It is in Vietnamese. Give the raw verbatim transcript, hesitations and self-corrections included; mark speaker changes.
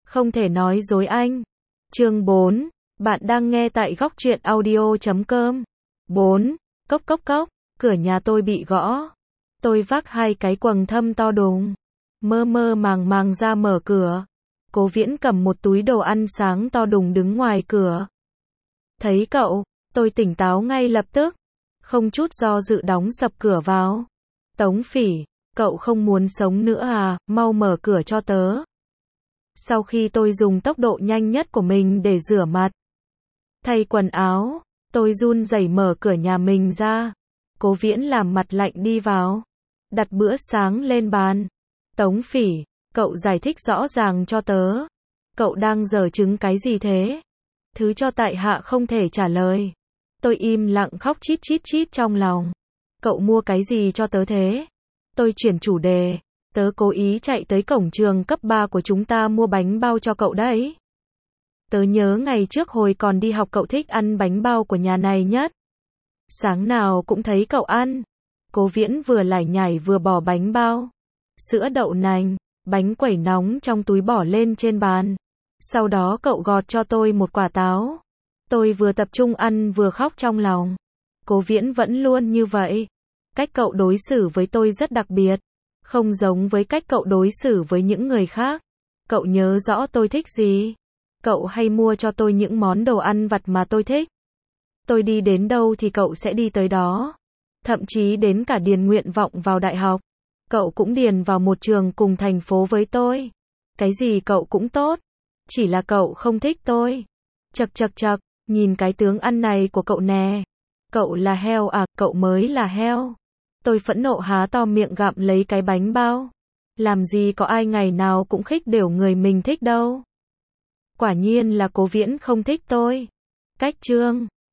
Speaker 1: Không thể nói dối anh. Chương bốn. Bạn đang nghe tại góc truyện audio chấm com. bốn. Cốc cốc cốc, cửa nhà tôi bị gõ. Tôi vác hai cái quầng thâm to đùng, mơ mơ màng màng ra mở cửa. Cố Viễn cầm một túi đồ ăn sáng to đùng đứng ngoài cửa. Thấy cậu, tôi tỉnh táo ngay lập tức, không chút do dự đóng sập cửa vào. Tống Phỉ, cậu không muốn sống nữa à, mau mở cửa cho tớ. Sau khi tôi dùng tốc độ nhanh nhất của mình để rửa mặt, thay quần áo, tôi run rẩy mở cửa nhà mình ra. Cố Viễn làm mặt lạnh đi vào, đặt bữa sáng lên bàn. Tống Phỉ, cậu giải thích rõ ràng cho tớ. Cậu đang giở trứng cái gì thế? Thứ cho tại hạ không thể trả lời. Tôi im lặng khóc chít chít chít trong lòng. Cậu mua cái gì cho tớ thế? Tôi chuyển chủ đề. Tớ cố ý chạy tới cổng trường cấp ba của chúng ta mua bánh bao cho cậu đấy. Tớ nhớ ngày trước hồi còn đi học cậu thích ăn bánh bao của nhà này nhất. Sáng nào cũng thấy cậu ăn. Cố Viễn vừa lải nhải vừa bỏ bánh bao, sữa đậu nành, bánh quẩy nóng trong túi bỏ lên trên bàn. Sau đó cậu gọt cho tôi một quả táo. Tôi vừa tập trung ăn vừa khóc trong lòng. Cố Viễn vẫn luôn như vậy. Cách cậu đối xử với tôi rất đặc biệt, không giống với cách cậu đối xử với những người khác. Cậu nhớ rõ tôi thích gì. Cậu hay mua cho tôi những món đồ ăn vặt mà tôi thích. Tôi đi đến đâu thì cậu sẽ đi tới đó. Thậm chí đến cả điền nguyện vọng vào đại học, cậu cũng điền vào một trường cùng thành phố với tôi. Cái gì cậu cũng tốt, chỉ là cậu không thích tôi. Chậc chậc chậc, nhìn cái tướng ăn này của cậu nè. Cậu là heo à, cậu mới là heo. Tôi phẫn nộ há to miệng gặm lấy cái bánh bao. Làm gì có ai ngày nào cũng khích đều người mình thích đâu. Quả nhiên là Cố Viễn không thích tôi. Cách chương